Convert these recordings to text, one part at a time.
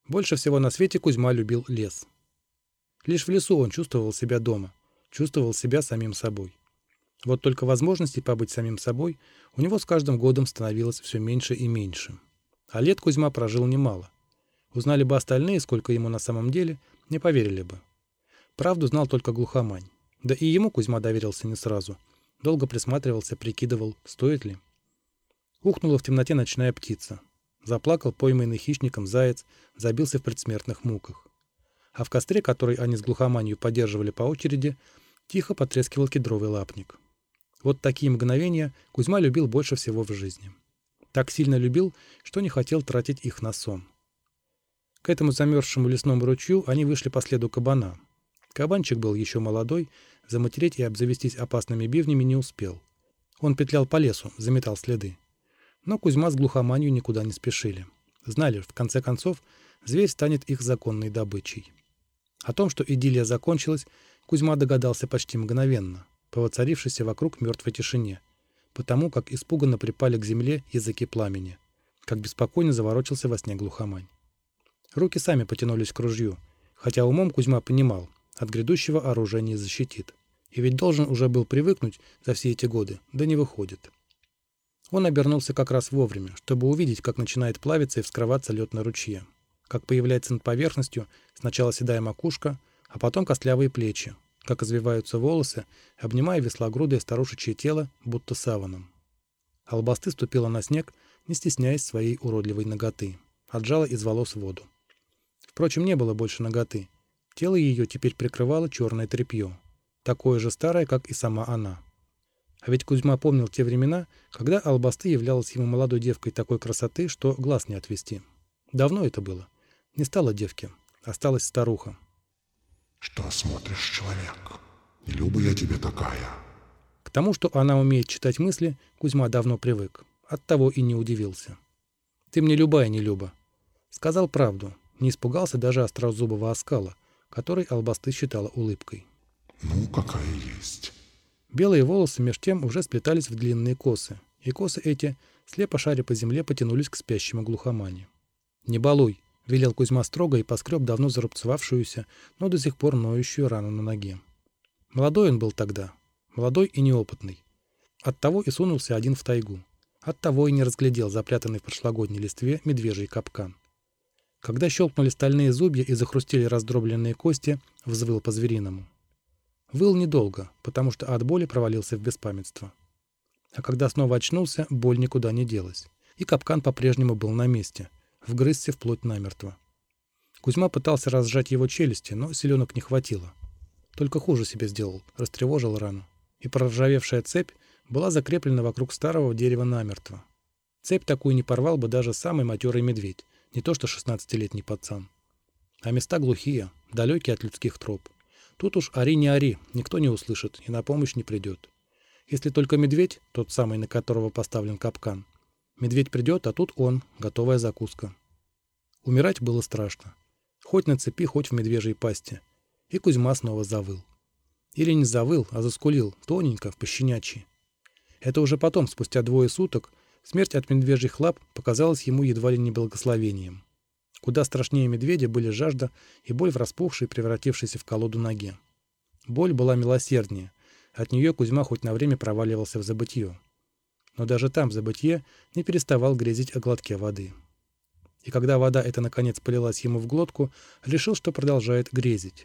Больше всего на свете Кузьма любил лес. Лишь в лесу он чувствовал себя дома, чувствовал себя самим собой. Вот только возможностей побыть самим собой у него с каждым годом становилось все меньше и меньше. А лет Кузьма прожил немало. Узнали бы остальные, сколько ему на самом деле, не поверили бы. Правду знал только глухомань. Да и ему Кузьма доверился не сразу. Долго присматривался, прикидывал, стоит ли. Ухнула в темноте ночная птица. Заплакал пойманный хищником заяц, забился в предсмертных муках. А в костре, который они с глухоманью поддерживали по очереди, тихо потрескивал кедровый лапник. Вот такие мгновения Кузьма любил больше всего в жизни. Так сильно любил, что не хотел тратить их на сон. К этому замерзшему лесному ручью они вышли по следу кабана. Кабанчик был еще молодой, заматереть и обзавестись опасными бивнями не успел. Он петлял по лесу, заметал следы. Но Кузьма с глухоманью никуда не спешили. Знали, в конце концов, зверь станет их законной добычей. О том, что идиллия закончилась, Кузьма догадался почти мгновенно, по воцарившейся вокруг мертвой тишине, потому как испуганно припали к земле языки пламени, как беспокойно заворочился во сне глухомань. Руки сами потянулись к ружью, хотя умом Кузьма понимал, от грядущего оружия не защитит. И ведь должен уже был привыкнуть за все эти годы, да не выходит. Он обернулся как раз вовремя, чтобы увидеть, как начинает плавиться и вскрываться лед на ручье, как появляется над поверхностью сначала седая макушка, а потом костлявые плечи, как извиваются волосы, обнимая веслогрудое старушечье тело, будто саваном. Албасты ступила на снег, не стесняясь своей уродливой наготы, отжала из волос воду. Впрочем, не было больше наготы. Тело ее теперь прикрывало черное тряпье, такое же старое, как и сама она. А ведь Кузьма помнил те времена, когда Албасты являлась ему молодой девкой такой красоты, что глаз не отвести. Давно это было. Не стало девки, осталась старуха. «Что смотришь, человек? Не люблю я тебе такая». К тому, что она умеет читать мысли, Кузьма давно привык. Оттого и не удивился. «Ты мне любая не люба». Сказал правду, не испугался даже острозубого оскала, который Албасты считала улыбкой. «Ну, какая есть». Белые волосы меж тем уже сплетались в длинные косы, и косы эти, слепо шаря по земле, потянулись к спящему глухомане. «Не балуй!» — велел Кузьма строго и поскреб давно зарубцевавшуюся, но до сих пор ноющую рану на ноге. Молодой он был тогда, молодой и неопытный. Оттого и сунулся один в тайгу. Оттого и не разглядел запрятанный в прошлогодней листве медвежий капкан. Когда щелкнули стальные зубья и захрустели раздробленные кости, взвыл по-звериному. Выл недолго, потому что от боли провалился в беспамятство. А когда снова очнулся, боль никуда не делась. И капкан по-прежнему был на месте, вгрызся вплоть намертво. Кузьма пытался разжать его челюсти, но силенок не хватило. Только хуже себе сделал, растревожил рану. И проржавевшая цепь была закреплена вокруг старого дерева намертво. Цепь такую не порвал бы даже самый матерый медведь, не то что 16-летний пацан. А места глухие, далекие от людских троп. Тут уж ори не ори, никто не услышит и на помощь не придет. Если только медведь, тот самый, на которого поставлен капкан. Медведь придет, а тут он, готовая закуска. Умирать было страшно. Хоть на цепи, хоть в медвежьей пасти. И Кузьма снова завыл. Или не завыл, а заскулил, тоненько, пощенячьи. Это уже потом, спустя 2 суток, смерть от медвежьих лап показалась ему едва ли не благословением. Куда страшнее медведя были жажда и боль в распухшей, превратившейся в колоду ноге. Боль была милосерднее. От нее Кузьма хоть на время проваливался в забытье. Но даже там, в забытье, не переставал грезить о глотке воды. И когда вода эта наконец полилась ему в глотку, решил, что продолжает грезить.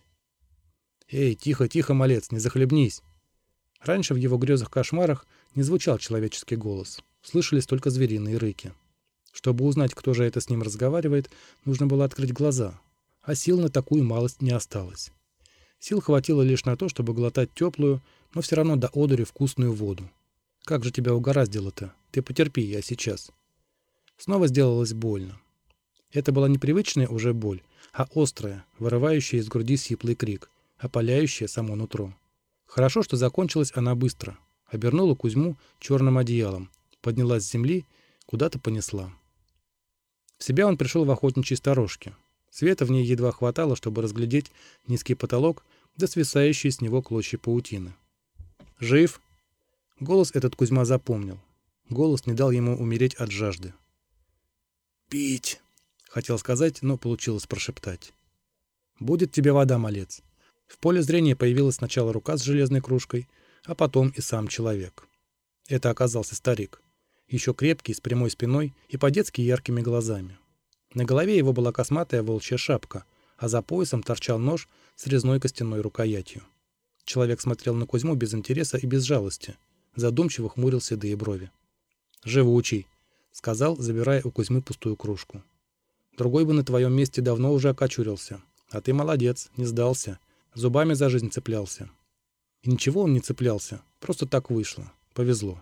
«Эй, тихо, тихо, малец, не захлебнись!» Раньше в его грезах-кошмарах не звучал человеческий голос, слышались только звериные рыки. Чтобы узнать, кто же это с ним разговаривает, нужно было открыть глаза, а сил на такую малость не осталось. Сил хватило лишь на то, чтобы глотать теплую, но все равно до одури вкусную воду. Как же тебя угораздило-то? Ты потерпи, я сейчас. Снова сделалось больно. Это была непривычная уже боль, а острая, вырывающая из груди сиплый крик, опаляющая само нутро. Хорошо, что закончилась она быстро. Обернула Кузьму черным одеялом, поднялась с земли, куда-то понесла. В себя он пришел в охотничьей сторожке. Света в ней едва хватало, чтобы разглядеть низкий потолок да свисающие с него клочья паутины. «Жив?» Голос этот Кузьма запомнил. Голос не дал ему умереть от жажды. «Пить!» — Хотел сказать, но получилось прошептать. «Будет тебе вода, малец». В поле зрения появилась сначала рука с железной кружкой, а потом и сам человек. Это оказался старик. Еще крепкий, с прямой спиной и по-детски яркими глазами. На голове его была косматая волчья шапка, а за поясом торчал нож с резной костяной рукоятью. Человек смотрел на Кузьму без интереса и без жалости. Задумчиво хмурил седые брови. «Живучий», — сказал, забирая у Кузьмы пустую кружку. «Другой бы на твоем месте давно уже окочурился. А ты молодец, не сдался. Зубами за жизнь цеплялся». И ничего он не цеплялся, просто так вышло. Повезло.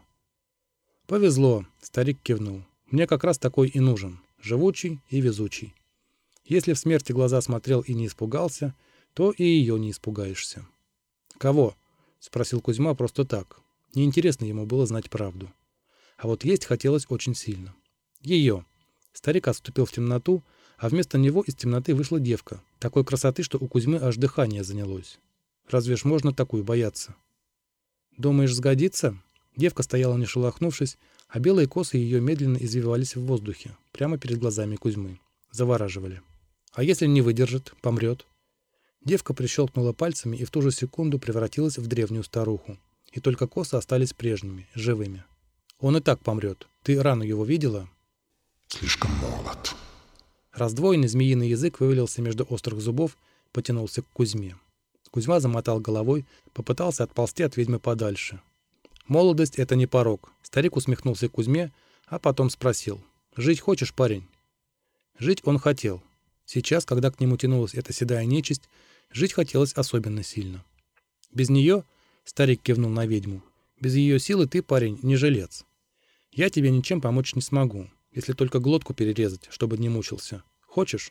«Повезло», — старик кивнул. «Мне как раз такой и нужен. Живучий и везучий. Если в смерти глаза смотрел и не испугался, то и ее не испугаешься». «Кого?» — спросил Кузьма просто так. Неинтересно ему было знать правду. А вот есть хотелось очень сильно. Ее. Старик отступил в темноту, а вместо него из темноты вышла девка. Такой красоты, что у Кузьмы аж дыхание занялось. Разве ж можно такую бояться? «Думаешь, сгодится?» Девка стояла не шелохнувшись, а белые косы ее медленно извивались в воздухе, прямо перед глазами Кузьмы. Завораживали. «А если не выдержит, помрет?» Девка прищелкнула пальцами и в ту же секунду превратилась в древнюю старуху. И только косы остались прежними, живыми. «Он и так помрет. Ты рану его видела?» Слишком молод. Раздвоенный змеиный язык вывалился между острых зубов, потянулся к Кузьме. Кузьма замотал головой, попытался отползти от ведьмы подальше. «Молодость — это не порок». Старик усмехнулся к Кузьме, а потом спросил. «Жить хочешь, парень?» Жить он хотел. Сейчас, когда к нему тянулась эта седая нечисть, жить хотелось особенно сильно. «Без нее, — старик кивнул на ведьму, — без ее силы ты, парень, не жилец. Я тебе ничем помочь не смогу, если только глотку перерезать, чтобы не мучился. Хочешь?»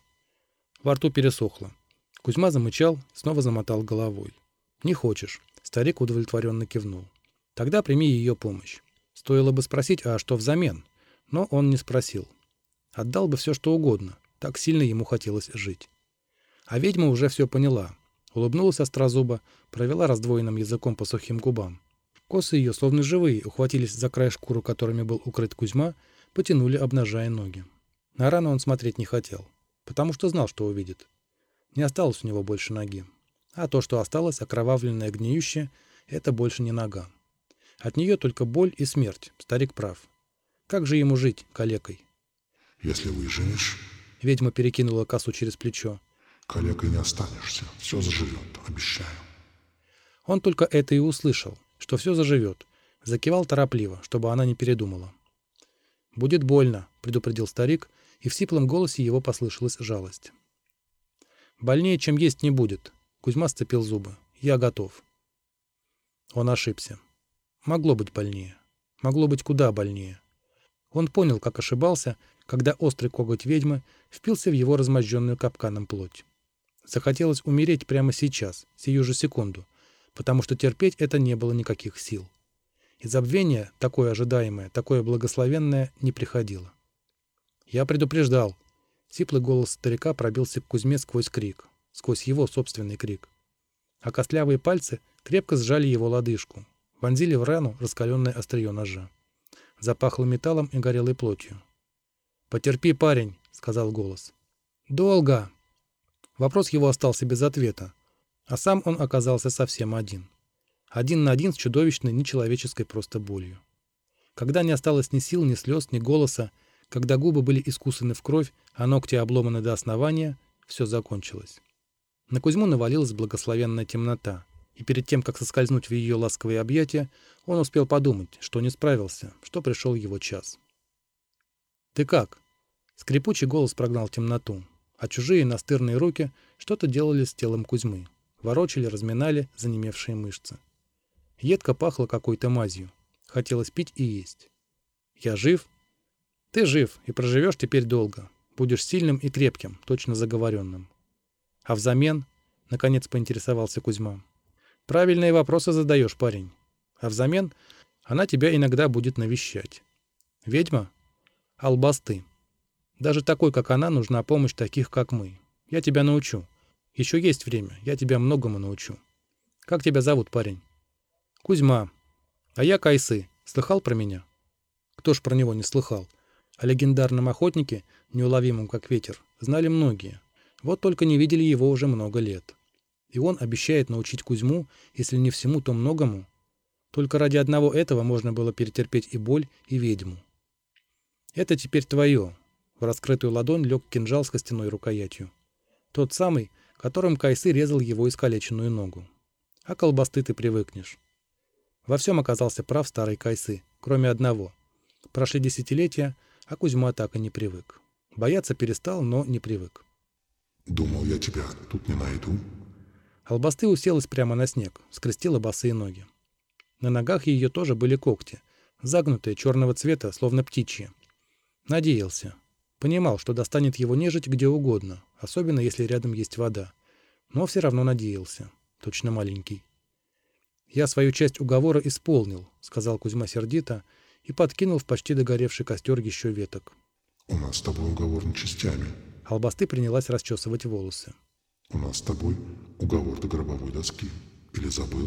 Во рту пересохло. Кузьма замычал, снова замотал головой. «Не хочешь?» Старик удовлетворенно кивнул. «Тогда прими ее помощь. Стоило бы спросить, а что взамен?» Но он не спросил. Отдал бы все, что угодно. Так сильно ему хотелось жить. А ведьма уже все поняла. Улыбнулась острозуба, провела раздвоенным языком по сухим губам. Косы ее, словно живые, ухватились за край шкуры, которыми был укрыт Кузьма, потянули, обнажая ноги. На рану он смотреть не хотел, потому что знал, что увидит. Не осталось у него больше ноги. А то, что осталось, окровавленное, гниющее, это больше не нога. От нее только боль и смерть, старик прав. Как же ему жить, калекой? Если выживешь, Ведьма перекинула косу через плечо. калекой не останешься. Все заживет, обещаю. Он только это и услышал, что все заживет. Закивал торопливо, чтобы она не передумала. «Будет больно», — предупредил старик, и в сиплом голосе его послышалась жалость. «Больнее, чем есть, не будет», — Кузьма сцепил зубы. «Я готов». Он ошибся. Могло быть больнее. Могло быть куда больнее. Он понял, как ошибался, когда острый коготь ведьмы впился в его размозженную капканом плоть. Захотелось умереть прямо сейчас, сию же секунду, потому что терпеть это не было никаких сил. И забвение, такое ожидаемое, такое благословенное, не приходило. «Я предупреждал». Сиплый голос старика пробился к Кузьме сквозь крик, сквозь его собственный крик. А костлявые пальцы крепко сжали его лодыжку, вонзили в рану раскаленное острие ножа. Запахло металлом и горелой плотью. «Потерпи, парень», — сказал голос. «Долго!» Вопрос его остался без ответа, а сам он оказался совсем один. Один на один с чудовищной нечеловеческой просто болью. Когда не осталось ни сил, ни слез, ни голоса, когда губы были искусаны в кровь, а ногти обломаны до основания, все закончилось. На Кузьму навалилась благословенная темнота, и перед тем, как соскользнуть в ее ласковые объятия, он успел подумать, что не справился, что пришел его час. «Ты как?» Скрипучий голос прогнал темноту, а чужие настырные руки что-то делали с телом Кузьмы, ворочали, разминали занемевшие мышцы. Едко пахло какой-то мазью. Хотелось пить и есть. «Я жив?» «Ты жив и проживешь теперь долго. Будешь сильным и крепким, точно заговоренным». «А взамен?» — наконец поинтересовался Кузьма. «Правильные вопросы задаешь, парень. А взамен она тебя иногда будет навещать. Ведьма? Албасты. Даже такой, как она, нужна помощь таких, как мы. Я тебя научу. Еще есть время, я тебя многому научу. Как тебя зовут, парень?» «Кузьма. А я Кайсы. Слыхал про меня?» Кто ж про него не слыхал? О легендарном охотнике, неуловимом как ветер, знали многие. Вот только не видели его уже много лет. И он обещает научить Кузьму, если не всему, то многому. Только ради одного этого можно было перетерпеть и боль, и ведьму. «Это теперь твое». В раскрытую ладонь лег кинжал с костяной рукоятью. Тот самый, которым Кайсы резал его искалеченную ногу. А к албасты ты привыкнешь. Во всем оказался прав старый Кайсы, кроме одного. Прошли десятилетия, а Кузьма так и не привык. Бояться перестал, но не привык. Думал, я тебя тут не найду. Албасты уселась прямо на снег, скрестила босые ноги. На ногах ее тоже были когти, загнутые черного цвета, словно птичьи. Надеялся. Понимал, что достанет его нежить где угодно, особенно если рядом есть вода. Но все равно надеялся. Точно маленький. «Я свою часть уговора исполнил», — сказал Кузьма сердито и подкинул в почти догоревший костер еще веток. У нас с тобой уговор не частями. Албасты принялась расчесывать волосы. У нас с тобой уговор до гробовой доски. Или забыл?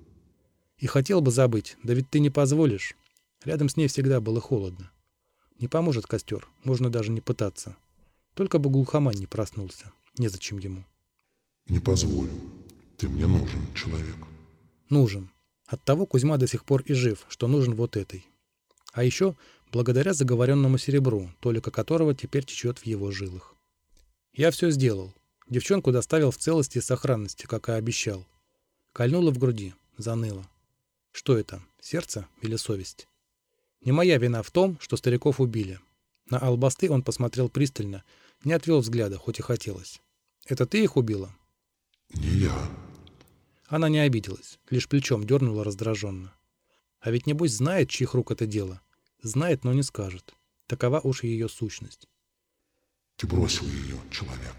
И хотел бы забыть, да ведь ты не позволишь. Рядом с ней всегда было холодно. Не поможет костер, можно даже не пытаться. Только бы глухомань не проснулся. Незачем ему. Не позволю. Ты мне нужен, человек. Нужен. Оттого Кузьма до сих пор и жив, что нужен вот этой. А еще благодаря заговоренному серебру, толика которого теперь течет в его жилах. Я все сделал. Девчонку доставил в целости и сохранности, как и обещал. Кольнуло в груди, заныло. Что это, сердце или совесть? Не моя вина в том, что стариков убили. На албасты он посмотрел пристально, не отвел взгляда, хоть и хотелось. Это ты их убила? Не я. Она не обиделась, лишь плечом дернула раздраженно. А ведь небось знает, чьих рук это дело. Знает, но не скажет. Такова уж ее сущность. Ты бросил ее, человек.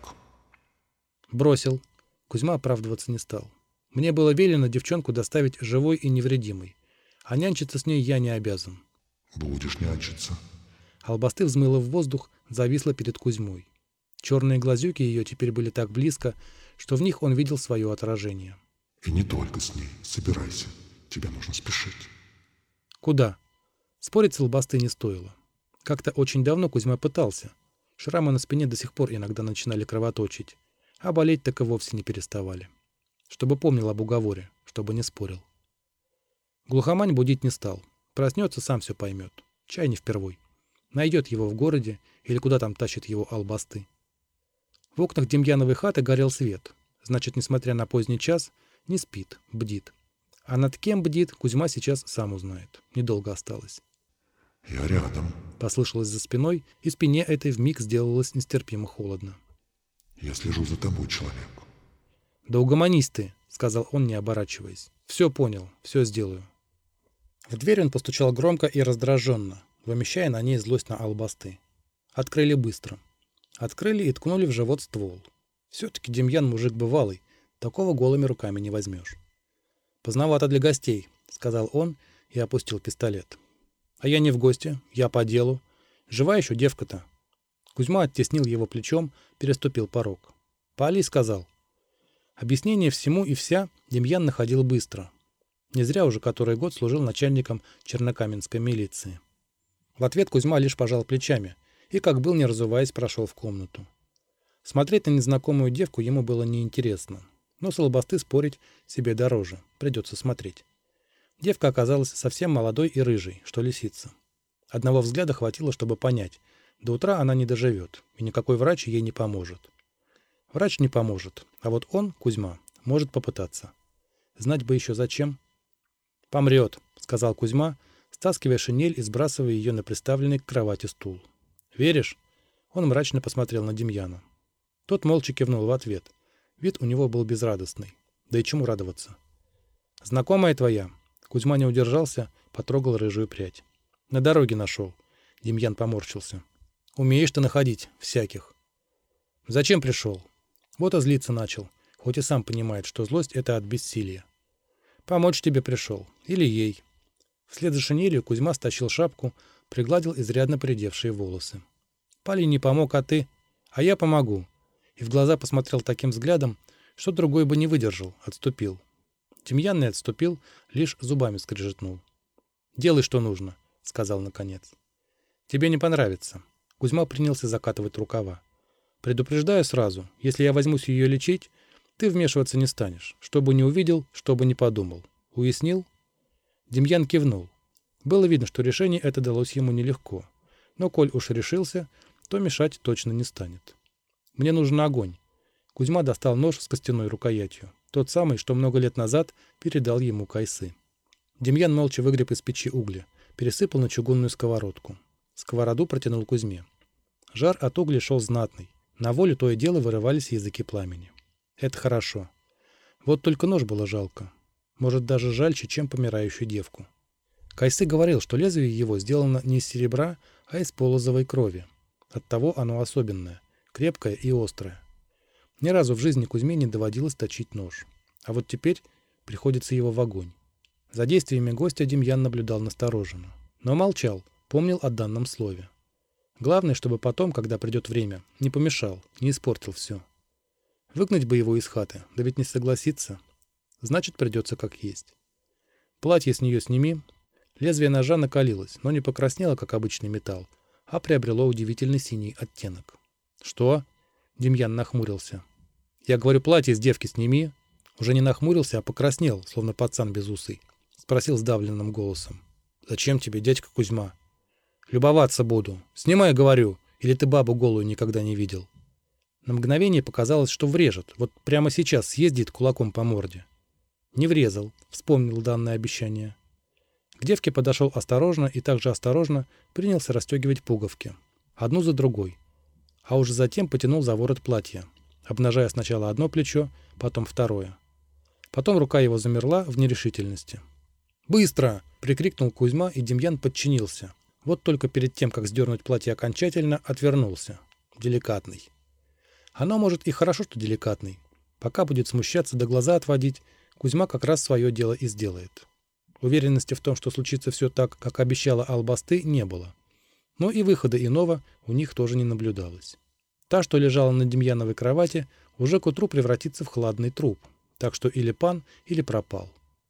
Бросил. Кузьма оправдываться не стал. Мне было велено девчонку доставить живой и невредимой. А нянчиться с ней я не обязан. Будешь нянчиться. Албасты взмыла в воздух, зависла перед Кузьмой. Черные глазюки ее теперь были так близко, что в них он видел свое отражение. И не только с ней. Собирайся. Тебе нужно спешить. Куда? Спорить с албасты не стоило. Как-то очень давно Кузьма пытался. Шрамы на спине до сих пор иногда начинали кровоточить, а болеть так и вовсе не переставали. Чтобы помнил об уговоре, чтобы не спорил. Глухомань будить не стал. Проснется, сам все поймет. Чай не впервой. Найдет его в городе или куда там тащит его албасты. В окнах Демьяновой хаты горел свет. Значит, несмотря на поздний час, не спит, бдит. А над кем бдит, Кузьма сейчас сам узнает. Недолго осталось. Я рядом. Послышалось за спиной, и спине этой вмиг сделалось нестерпимо холодно. Я слежу за тобой, человек. «Да угомонись ты», — сказал он, не оборачиваясь. «Все понял, все сделаю». В дверь он постучал громко и раздраженно, вымещая на ней злость на албасты. Открыли быстро. Открыли и ткнули в живот ствол. Все-таки Демьян мужик бывалый, такого голыми руками не возьмешь. «Поздновато для гостей», — сказал он и опустил пистолет. «А я не в гости, я по делу. Жива еще девка-то». Кузьма оттеснил его плечом, переступил порог. «Пали», — сказал. Объяснение всему и вся Демьян находил быстро. Не зря уже который год служил начальником Чернокаменской милиции. В ответ Кузьма лишь пожал плечами и, как был, не разуваясь, прошел в комнату. Смотреть на незнакомую девку ему было неинтересно, но с албасты спорить себе дороже, придется смотреть. Девка оказалась совсем молодой и рыжей, что лисица. Одного взгляда хватило, чтобы понять, до утра она не доживет, и никакой врач ей не поможет. Врач не поможет, а вот он, Кузьма, может попытаться. Знать бы еще зачем. «Помрет», — сказал Кузьма, стаскивая шинель и сбрасывая ее на приставленный к кровати стул. «Веришь?» Он мрачно посмотрел на Демьяна. Тот молча кивнул в ответ. Вид у него был безрадостный. Да и чему радоваться? «Знакомая твоя?» Кузьма не удержался, потрогал рыжую прядь. «На дороге нашел». Демьян поморщился. «Умеешь ты находить всяких». «Зачем пришел?» Вот и злиться начал, хоть и сам понимает, что злость — это от бессилия. «Помочь тебе пришел. Или ей». Вслед за шинелью Кузьма стащил шапку, пригладил изрядно поредевшие волосы. «Пали не помог, а ты?» «А я помогу». И в глаза посмотрел таким взглядом, что другой бы не выдержал, отступил. Демьян не отступил, лишь зубами скрежетнул. «Делай, что нужно», — сказал наконец. «Тебе не понравится». Кузьма принялся закатывать рукава. Предупреждаю сразу, если я возьмусь ее лечить, ты вмешиваться не станешь, что бы не увидел, что бы не подумал. Уяснил?» Демьян кивнул. Было видно, что решение это далось ему нелегко. Но коль уж решился, то мешать точно не станет. «Мне нужен огонь». Кузьма достал нож с костяной рукоятью. Тот самый, что много лет назад передал ему Кайсы. Демьян молча выгреб из печи угли, пересыпал на чугунную сковородку. Сковороду протянул Кузьме. Жар от угля шел знатный. На волю то и дело вырывались языки пламени. Это хорошо. Вот только нож было жалко. Может, даже жальче, чем помирающую девку. Кайсы говорил, что лезвие его сделано не из серебра, а из полозовой крови. Оттого оно особенное, крепкое и острое. Ни разу в жизни Кузьме не доводилось точить нож. А вот теперь приходится его в огонь. За действиями гостя Демьян наблюдал настороженно. Но молчал, помнил о данном слове. Главное, чтобы потом, когда придет время, не помешал, не испортил все. Выгнать бы его из хаты, да ведь не согласится. Значит, придется как есть. Платье с нее сними. Лезвие ножа накалилось, но не покраснело, как обычный металл, а приобрело удивительный синий оттенок. «Что?» — Демьян нахмурился. «Я говорю, платье с девки сними». Уже не нахмурился, а покраснел, словно пацан безусый. Спросил сдавленным голосом. «Зачем тебе, дядька Кузьма?» «Любоваться буду. Снимай, говорю, или ты бабу голую никогда не видел». На мгновение показалось, что врежет, вот прямо сейчас съездит кулаком по морде. Не врезал, вспомнил данное обещание. К девке подошел осторожно и также осторожно принялся расстегивать пуговки. Одну за другой. А уже затем потянул за ворот платья, обнажая сначала одно плечо, потом второе. Потом рука его замерла в нерешительности. «Быстро!» — прикрикнул Кузьма, и Демьян подчинился. Вот только перед тем, как сдернуть платье окончательно, отвернулся. Деликатный. Оно, может, и хорошо, что деликатный. Пока будет смущаться да глаза отводить, Кузьма как раз свое дело и сделает. Уверенности в том, что случится все так, как обещала Албасты, не было. Но и выхода иного у них тоже не наблюдалось. Та, что лежала на Демьяновой кровати, уже к утру превратится в хладный труп, так что или пан, или пропал.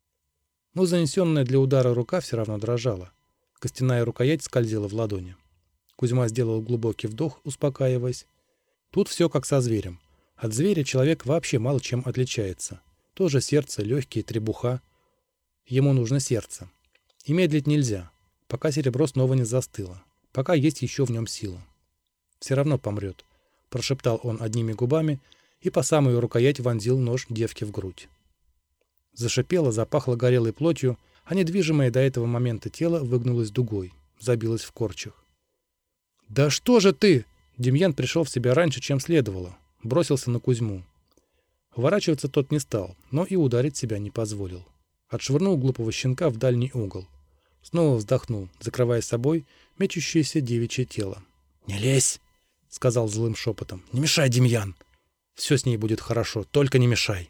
Но занесенная для удара рука все равно дрожала. Костяная рукоять скользила в ладони. Кузьма сделал глубокий вдох, успокаиваясь. Тут все как со зверем. От зверя человек вообще мало чем отличается. Тоже сердце, легкие, требуха. Ему нужно сердце. И медлить нельзя, пока серебро снова не застыло, пока есть еще в нем сила. «Все равно помрет», — прошептал он одними губами и по самую рукоять вонзил нож девке в грудь. Зашипело, запахло горелой плотью, а недвижимое до этого момента тело выгнулось дугой, забилось в корчах. «Да что же ты!» Демьян пришел в себя раньше, чем следовало. Бросился на Кузьму. Уворачиваться тот не стал, но и ударить себя не позволил. Отшвырнул глупого щенка в дальний угол. Снова вздохнул, закрывая собой мечущееся девичье тело. «Не лезь!» — сказал злым шепотом. «Не мешай, Демьян! Все с ней будет хорошо, только не мешай!»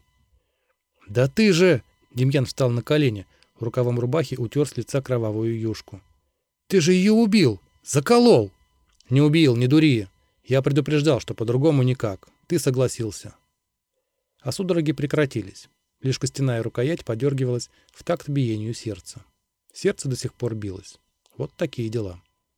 «Да ты же!» — Демьян встал на колени, в рукавом рубахи утер с лица кровавую юшку. «Ты же ее убил! Заколол!» «Не убил, не дури! Я предупреждал, что по-другому никак. Ты согласился». А судороги прекратились. Лишь костяная рукоять подергивалась в такт биению сердца. Сердце до сих пор билось. Вот такие дела.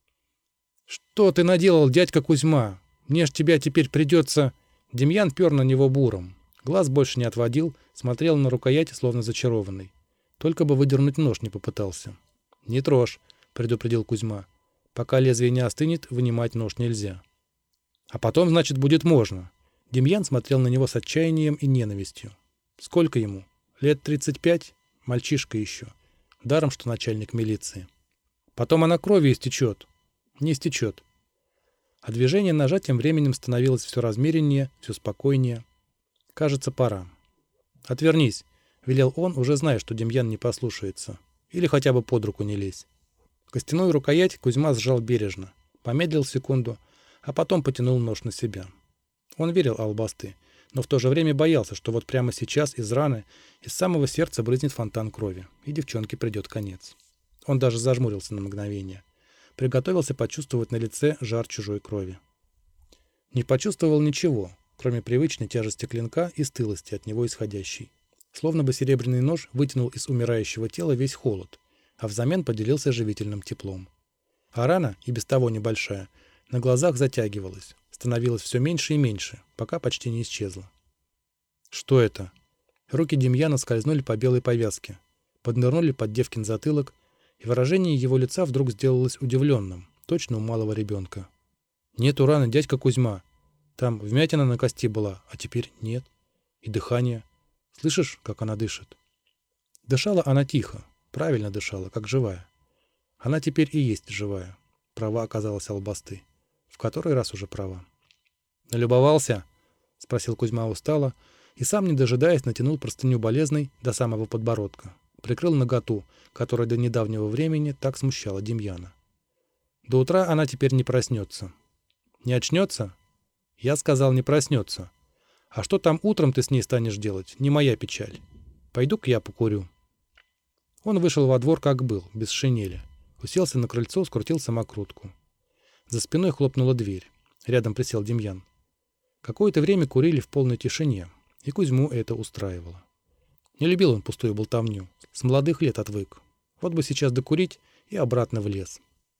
«Что ты наделал, дядька Кузьма? Мне ж тебя теперь придется...» Демьян пер на него буром. Глаз больше не отводил, смотрел на рукоять, словно зачарованный. Только бы выдернуть нож не попытался. «Не трожь», — предупредил Кузьма. «Пока лезвие не остынет, вынимать нож нельзя». «А потом, значит, будет можно». Демьян смотрел на него с отчаянием и ненавистью. Сколько ему? Лет 35? Мальчишка еще. Даром, что начальник милиции. Потом она кровью истечет. Не истечет. А движение ножа тем временем становилось все размереннее, все спокойнее. Кажется, пора. «Отвернись», — велел он, уже зная, что Демьян не послушается. Или хотя бы под руку не лезь. Костяную рукоять Кузьма сжал бережно, помедлил секунду, а потом потянул нож на себя. Он верил Албасты, но в то же время боялся, что вот прямо сейчас из раны, из самого сердца брызнет фонтан крови, и девчонке придет конец. Он даже зажмурился на мгновение. Приготовился почувствовать на лице жар чужой крови. Не почувствовал ничего, кроме привычной тяжести клинка и стылости от него исходящей. Словно бы серебряный нож вытянул из умирающего тела весь холод, а взамен поделился живительным теплом. А рана, и без того небольшая, на глазах затягивалась, становилось все меньше и меньше, пока почти не исчезло. Что это? Руки Демьяна скользнули по белой повязке, поднырнули под девкин затылок, и выражение его лица вдруг сделалось удивленным, точно у малого ребенка. «Нету раны, дядька Кузьма. Там вмятина на кости была, а теперь нет. И дыхание. Слышишь, как она дышит?» Дышала она тихо, правильно дышала, как живая. Она теперь и есть живая. Права оказалась Албасты. В который раз уже права. «Налюбовался?» — спросил Кузьма устало, и сам, не дожидаясь, натянул простыню болезной до самого подбородка. Прикрыл наготу, которая до недавнего времени так смущала Демьяна. До утра она теперь не проснется. Не очнется? Я сказал, не проснется. А что там утром ты с ней станешь делать, не моя печаль. Пойду-ка я покурю. Он вышел во двор, как был, без шинели. Уселся на крыльцо, скрутил самокрутку. За спиной хлопнула дверь. Рядом присел Демьян. Какое-то время курили в полной тишине, и Кузьму это устраивало. Не любил он пустую болтовню. С молодых лет отвык. Вот бы сейчас докурить и обратно в лес.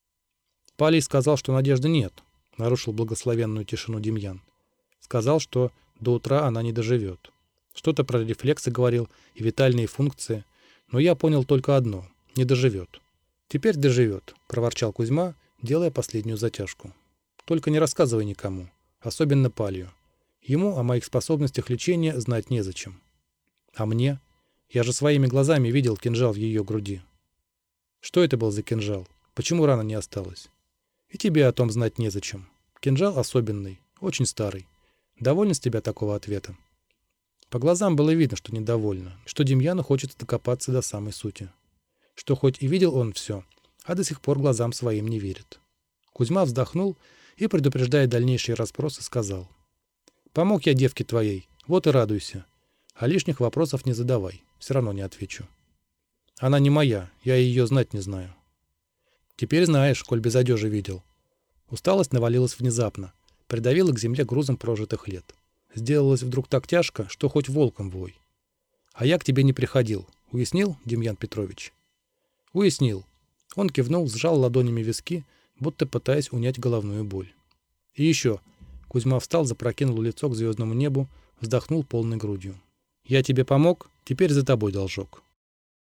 Палий сказал, что надежды нет, нарушил благословенную тишину Демьян. Сказал, что до утра она не доживет. Что-то про рефлексы говорил и витальные функции, но я понял только одно — не доживет. Теперь доживет, проворчал Кузьма, делая последнюю затяжку. Только не рассказывай никому, особенно Палию. Ему о моих способностях лечения знать незачем. А мне? Я же своими глазами видел кинжал в ее груди. Что это был за кинжал? Почему рана не осталась? И тебе о том знать незачем. Кинжал особенный, очень старый. Довольна с тебя такого ответа? По глазам было видно, что недовольна, что Демьяну хочется докопаться до самой сути. Что хоть и видел он все, а до сих пор глазам своим не верит. Кузьма вздохнул и, предупреждая дальнейшие расспросы, сказал: «Помог я девке твоей, вот и радуйся. А лишних вопросов не задавай, все равно не отвечу. Она не моя, я ее знать не знаю». Теперь знаешь, коль без одежи видел. Усталость навалилась внезапно, придавила к земле грузом прожитых лет. Сделалось вдруг так тяжко, что хоть волком вой. А я к тебе не приходил. Уяснил, Демьян Петрович? Уяснил. Он кивнул, сжал ладонями виски, будто пытаясь унять головную боль. И еще. Кузьма встал, запрокинул лицо к звездному небу, вздохнул полной грудью. Я тебе помог, теперь за тобой должок.